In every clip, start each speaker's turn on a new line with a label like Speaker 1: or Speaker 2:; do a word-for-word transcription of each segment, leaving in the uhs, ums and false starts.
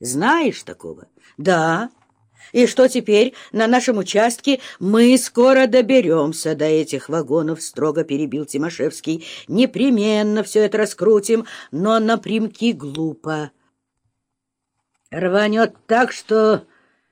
Speaker 1: Знаешь такого? Да. И что теперь на нашем участке? Мы скоро доберемся до этих вагонов, строго перебил Тимошевский. Непременно все это раскрутим, но напрямки глупо. Рванет так, что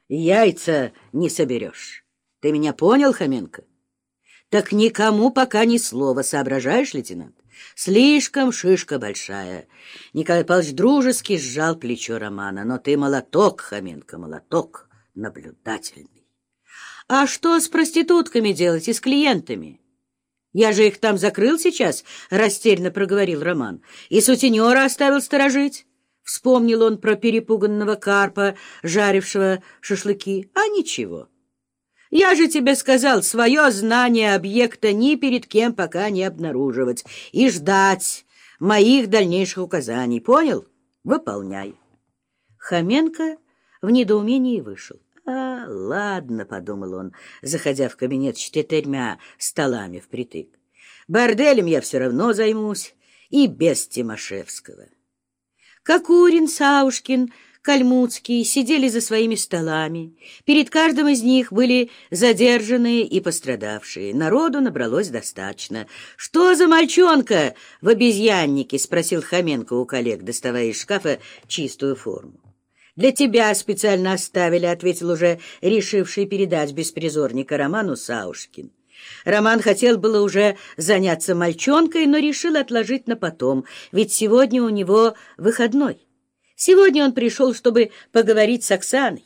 Speaker 1: яйца не соберешь. Ты меня понял, Хоменко? Так никому пока ни слова, соображаешь, лейтенант? Слишком шишка большая. Николай Павлович дружески сжал плечо Романа. Но ты молоток, Хоменко, молоток, наблюдательный. А что с проститутками делать и с клиентами? Я же их там закрыл сейчас, растерянно проговорил Роман. И сутенера оставил сторожить. Вспомнил он про перепуганного карпа, жарившего шашлыки. А ничего. Я же тебе сказал, свое знание объекта ни перед кем пока не обнаруживать и ждать моих дальнейших указаний. Понял? Выполняй. Хоменко в недоумении вышел. А, ладно, подумал он, заходя в кабинет с четырьмя столами впритык. Борделем я все равно займусь и без Тимошевского. Кокурин, Саушкин, Кальмуцкий сидели за своими столами. Перед каждым из них были задержанные и пострадавшие. Народу набралось достаточно. — Что за мальчонка в обезьяннике? — спросил Хоменко у коллег, доставая из шкафа чистую форму. — Для тебя специально оставили, — ответил уже решивший передать беспризорника Роману Саушкин. Роман хотел было уже заняться мальчонкой, но решил отложить на потом, ведь сегодня у него выходной. Сегодня он пришел, чтобы поговорить с Оксаной.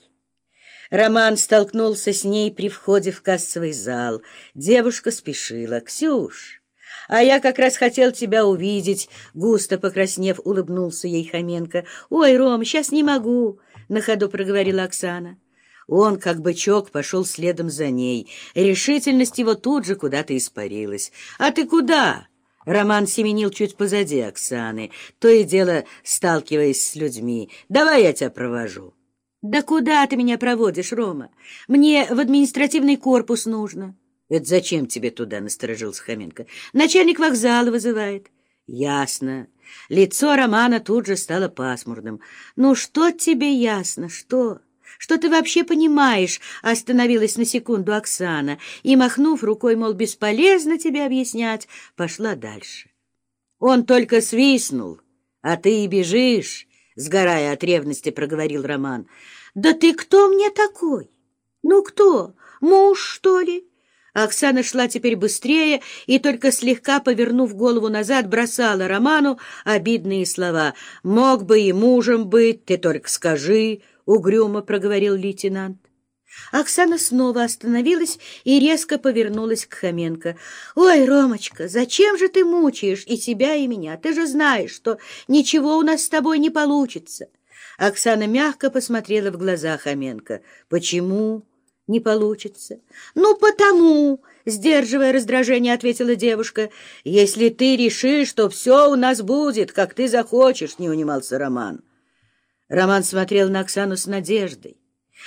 Speaker 1: Роман столкнулся с ней при входе в кассовый зал. Девушка спешила. «Ксюш, а я как раз хотел тебя увидеть», — густо покраснев, улыбнулся ей Хоменко. «Ой, Ром, сейчас не могу», — на ходу проговорила Оксана. Он, как бычок, пошел следом за ней. Решительность его тут же куда-то испарилась. «А ты куда?» Роман семенил чуть позади Оксаны, то и дело сталкиваясь с людьми. «Давай я тебя провожу». «Да куда ты меня проводишь, Рома? Мне в административный корпус нужно». «Это зачем тебе туда?» — насторожился Хоменко. «Начальник вокзала вызывает». «Ясно». Лицо Романа тут же стало пасмурным. «Ну что тебе ясно, что?» «Что ты вообще понимаешь?» — остановилась на секунду Оксана и, махнув рукой, мол, бесполезно тебе объяснять, пошла дальше. Он только свистнул, а ты и бежишь, — сгорая от ревности, проговорил Роман. «Да ты кто мне такой? Ну кто? Муж, что ли?» Оксана шла теперь быстрее и, только слегка повернув голову назад, бросала Роману обидные слова. «Мог бы и мужем быть, ты только скажи», — угрюмо проговорил лейтенант. Оксана снова остановилась и резко повернулась к Хоменко. «Ой, Ромочка, зачем же ты мучаешь и себя, и меня? Ты же знаешь, что ничего у нас с тобой не получится». Оксана мягко посмотрела в глаза Хоменко. «Почему не получится?» «Ну, потому», — сдерживая раздражение, ответила девушка. «Если ты решишь, что все у нас будет, как ты захочешь», — не унимался Роман. Роман смотрел на Оксану с надеждой.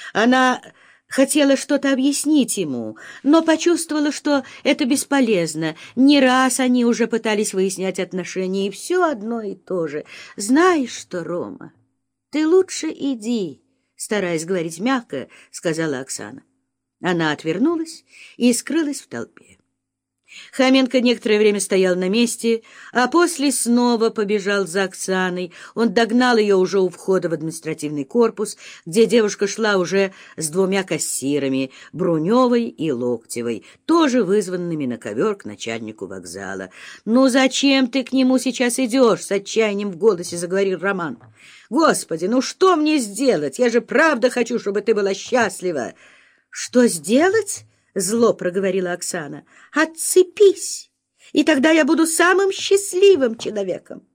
Speaker 1: Она хотела что-то объяснить ему, но почувствовала, что это бесполезно. Не раз они уже пытались выяснять отношения, и все одно и то же. «Знаешь что, Рома, ты лучше иди», — стараясь говорить мягко, сказала Оксана. Она отвернулась и скрылась в толпе. Хоменко некоторое время стоял на месте, а после снова побежал за Оксаной. Он догнал ее уже у входа в административный корпус, где девушка шла уже с двумя кассирами, Бруневой и Локтевой, тоже вызванными на ковер к начальнику вокзала. «Ну зачем ты к нему сейчас идешь?» — с отчаянием в голосе заговорил Роман. «Господи, ну что мне сделать? Я же правда хочу, чтобы ты была счастлива». «Что сделать?» — зло проговорила Оксана. «Отцепись, и тогда я буду самым счастливым человеком».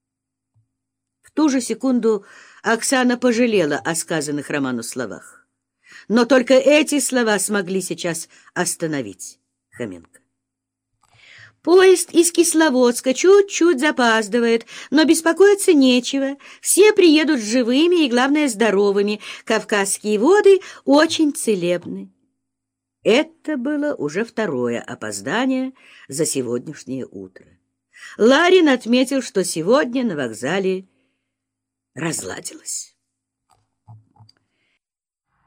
Speaker 1: В ту же секунду Оксана пожалела о сказанных Роману словах. Но только эти слова смогли сейчас остановить Хоменко. «Поезд из Кисловодска чуть-чуть запаздывает, но беспокоиться нечего. Все приедут живыми и, главное, здоровыми. Кавказские воды очень целебны». Это было уже второе опоздание за сегодняшнее утро. Ларин отметил, что сегодня на вокзале разладилось.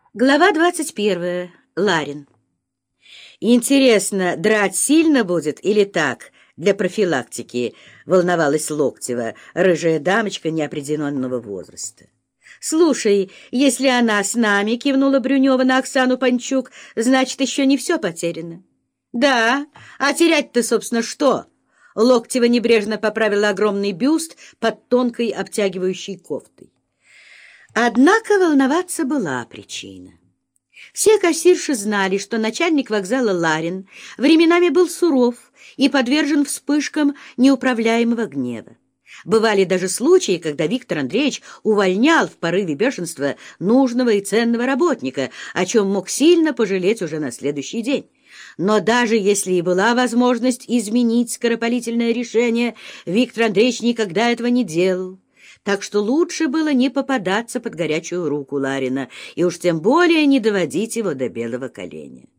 Speaker 1: Глава двадцать первая. Ларин. «Интересно, драть сильно будет или так, для профилактики?» — волновалась Локтева, рыжая дамочка неопределенного возраста. «Слушай, если она с нами», — кивнула Брюнева на Оксану Панчук, — «значит, еще не все потеряно». «Да, а терять-то, собственно, что?» Локтева небрежно поправила огромный бюст под тонкой обтягивающей кофтой. Однако волноваться была причина. Все кассирши знали, что начальник вокзала Ларин временами был суров и подвержен вспышкам неуправляемого гнева. Бывали даже случаи, когда Виктор Андреевич увольнял в порыве бешенства нужного и ценного работника, о чем мог сильно пожалеть уже на следующий день. Но даже если и была возможность изменить скоропалительное решение, Виктор Андреевич никогда этого не делал. Так что лучше было не попадаться под горячую руку Ларина и уж тем более не доводить его до белого коленя.